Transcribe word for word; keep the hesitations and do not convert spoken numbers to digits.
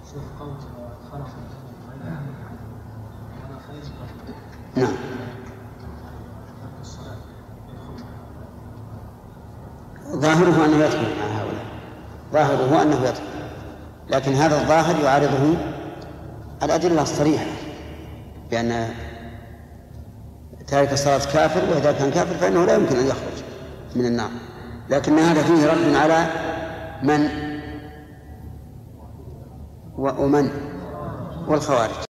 شوف قول خلق أنا خير. نعم. ظاهره أنه يدخل مع هؤلاء، ظاهره أنه يدخل، لكن هذا الظاهر يعارضه الأدلة الصريحة بأن تارك الصلاة كافر، وإذا كان كافر فإنه لا يمكن أن يخرج من النار. لكن هذا فيه رد على من ومن والخوارج.